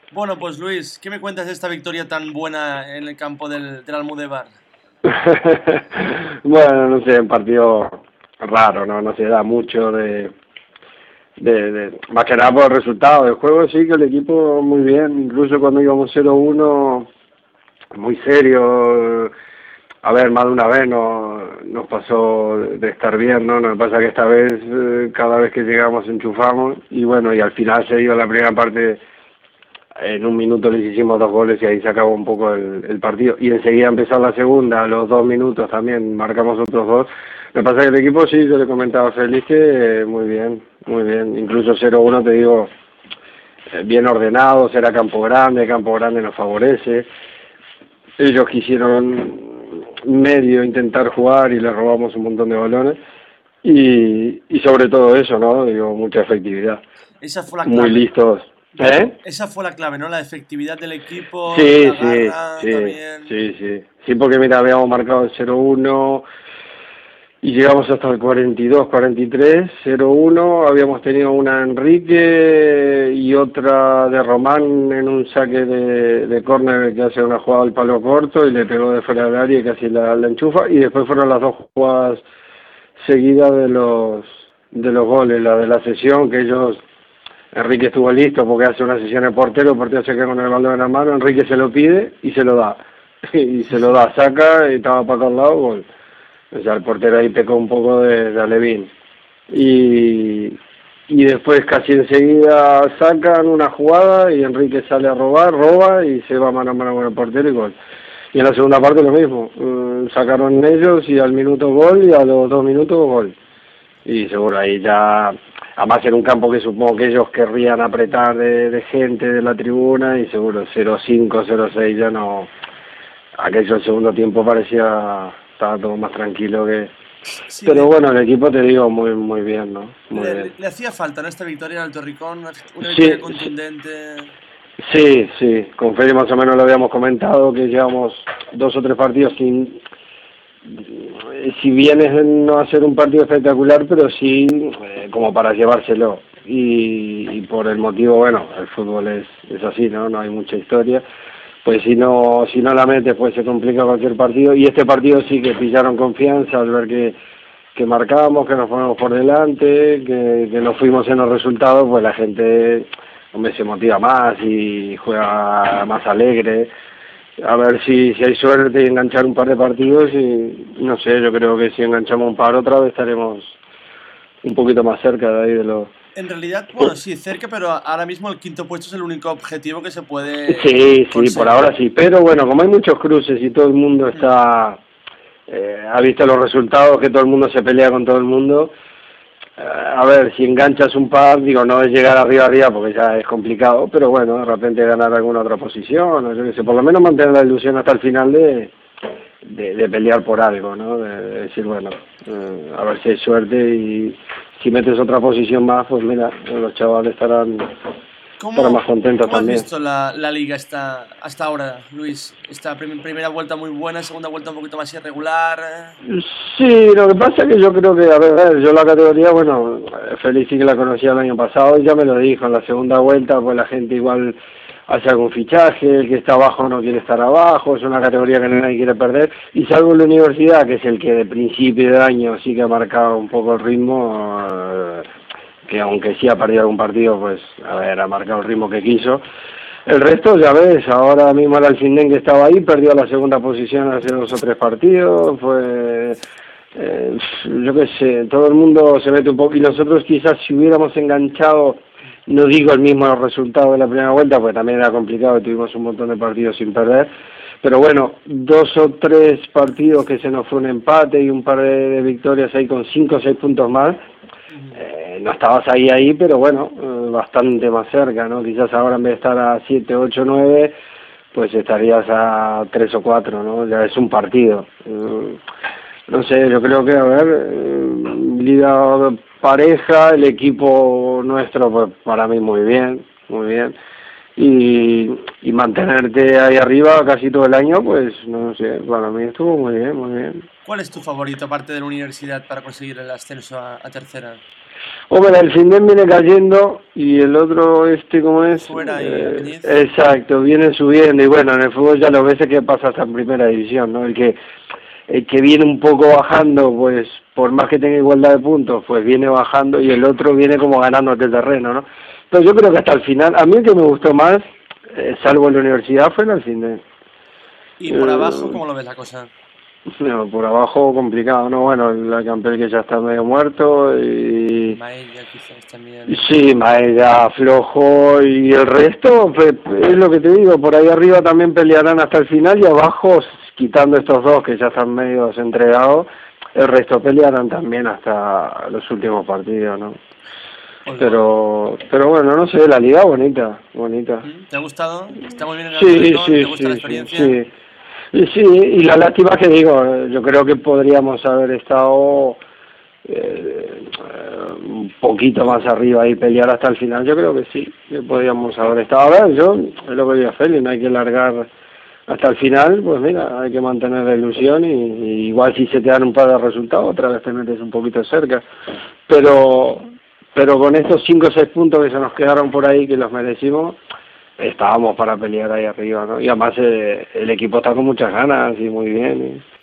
Bueno, pues Luis, ¿qué me cuentas de esta victoria tan buena en el campo del Almudévar? Bueno, no sé, un partido raro, ¿no? No se da mucho más que nada por el resultado del juego, sí que el equipo muy bien, incluso cuando íbamos 0-1, muy serio. A ver, más de una vez nos pasó de estar bien, ¿no? Nos pasa que esta vez, cada vez que llegamos enchufamos, y bueno, y al final se dio la primera parte. En un minuto les hicimos 2 goles y ahí se acabó un poco el partido. Y enseguida empezó la segunda, a los 2 minutos también marcamos otros dos. Me pasa que el equipo, sí, yo le comentaba a Félix que muy bien, muy bien. Incluso 0-1, te digo, bien ordenado, será Campo Grande nos favorece. Ellos quisieron medio intentar jugar y les robamos un montón de balones. Y sobre todo eso, ¿no? Digo, mucha efectividad. Esa fue la Muy clave. listos. ¿Eh? Esa fue la clave, ¿no? La efectividad del equipo, Sí, la sí, garra sí, también. sí, sí. Sí, porque mira, habíamos marcado el 0-1 y llegamos hasta el 42, 43, 0-1. Habíamos tenido una Enrique y otra de Román en un saque de córner que hace una jugada al palo corto y le pegó de fuera del área y casi la enchufa. Y después fueron las dos jugadas seguidas de los goles, la de la sesión que ellos. Enrique estuvo listo porque hace una sesión de portero, el portero se queda con el balón en la mano, Enrique se lo pide y se lo da. Y se lo da, saca y estaba para al lado, gol. O sea, el portero ahí pecó un poco de alevín. Y después casi enseguida sacan una jugada y Enrique sale a robar, roba y se va mano a mano con el portero y gol. Y en la segunda parte lo mismo, sacaron ellos y al minuto gol y a los 2 minutos gol. Y seguro ahí ya, además en un campo que supongo que ellos querrían apretar de gente de la tribuna y seguro 0-5, 0-6 ya no, aquello el segundo tiempo parecía, estaba todo más tranquilo que. Sí, Pero bueno, el equipo te digo muy muy bien, ¿no? Muy bien. le hacía falta, ¿no? Esta victoria en Alto Ricón, una victoria Sí, sí, contundente. sí, sí, con Fede más o menos lo habíamos comentado, que llevamos 2 o 3 partidos sin, si bien es no hacer un partido espectacular, pero sí como para llevárselo. Y por el motivo, bueno, el fútbol es así, ¿no? No hay mucha historia. Pues si no la metes, pues se complica cualquier partido. Y este partido sí que pillaron confianza al ver que marcamos, que nos ponemos por delante, que nos fuimos en los resultados, pues la gente, hombre, se motiva más y juega más alegre. A ver si hay suerte de enganchar un par de partidos y no sé, yo creo que si enganchamos un par otra vez estaremos un poquito más cerca de ahí de los. En realidad, bueno, sí, cerca, pero ahora mismo el quinto puesto es el único objetivo que se puede Sí, sí, por conseguir. ahora sí, pero bueno, como hay muchos cruces y todo el mundo ha visto los resultados, que todo el mundo se pelea con todo el mundo. A ver, si enganchas un par, digo, no es llegar arriba porque ya es complicado, pero bueno, de repente ganar alguna otra posición, o yo qué sé, por lo menos mantener la ilusión hasta el final de pelear por algo, ¿no? De decir, bueno, a ver si hay suerte y si metes otra posición más, pues mira, los chavales estarán más contentos ¿Cómo has también. visto la liga hasta ahora, Luis? Esta primera vuelta muy buena, segunda vuelta un poquito más irregular. Sí, lo que pasa es que yo creo que, a ver, yo la categoría, bueno, Félix sí que la conocía el año pasado y ya me lo dijo, en la segunda vuelta pues la gente igual hace algún fichaje, el que está abajo no quiere estar abajo, es una categoría que nadie quiere perder, y salvo la universidad, que es el que de principio de año sí que ha marcado un poco el ritmo, que aunque sí ha perdido algún partido, pues, a ver, ha marcado el ritmo que quiso. El resto, ya ves, ahora mismo el Alcindén que estaba ahí perdió la segunda posición hace 2 o 3 partidos, pues yo qué sé, todo el mundo se mete un poco y nosotros quizás si hubiéramos enganchado, no digo el mismo resultado de la primera vuelta, porque también era complicado, tuvimos un montón de partidos sin perder, pero bueno, 2 o 3 partidos que se nos fue un empate y un par de victorias ahí con 5 o 6 puntos más, Ujú. no estabas ahí, pero bueno, bastante más cerca, ¿no? Quizás ahora en vez de estar a 7, 8, 9, pues estarías a 3 o 4, ¿no? Ya es un partido. No sé, yo creo que, a ver, liga pareja, el equipo nuestro, pues para mí muy bien, muy bien. y mantenerte ahí arriba casi todo el año, pues no sé, para mí estuvo muy bien, muy bien. ¿Cuál es tu favorito, aparte de la universidad, para conseguir el ascenso a tercera? Hombre, el Findem viene cayendo y el otro, ¿cómo es? Fuera y Apeniz. Exacto, viene subiendo y bueno, en el fútbol ya lo ves que pasa hasta en primera división, ¿no? El que viene un poco bajando, pues por más que tenga igualdad de puntos, pues viene bajando y el otro viene como ganando aquel terreno, ¿no? Entonces yo creo que hasta el final, a mí el que me gustó más, salvo en la universidad, fue en el Findem. ¿Y por abajo cómo lo ves la cosa? No, por abajo complicado, ¿no? Bueno, la Campbell que ya está medio muerto y... Maella quizás también. Sí, Maeda flojo y el resto, pues, es lo que te digo, por ahí arriba también pelearán hasta el final y abajo, quitando estos dos que ya están medio entregados, el resto pelearán también hasta los últimos partidos, ¿no? Pues Pero bueno, no sé, la liga bonita, bonita. ¿te ha gustado? ¿Está muy bien el Sí, Alcorcón? sí, ¿Te gusta la sí, sí, experiencia? sí. Y sí, y la lástima que digo, yo creo que podríamos haber estado un poquito más arriba y pelear hasta el final. Yo creo que sí, que podríamos haber estado. A ver, yo, es lo que digo a Félix, no hay que largar hasta el final, pues mira, hay que mantener la ilusión y igual si se te dan un par de resultados, otra vez te metes un poquito cerca. Pero con estos 5 o 6 puntos que se nos quedaron por ahí, que los merecimos, estábamos para pelear ahí arriba, ¿no? Y además el equipo está con muchas ganas y muy bien.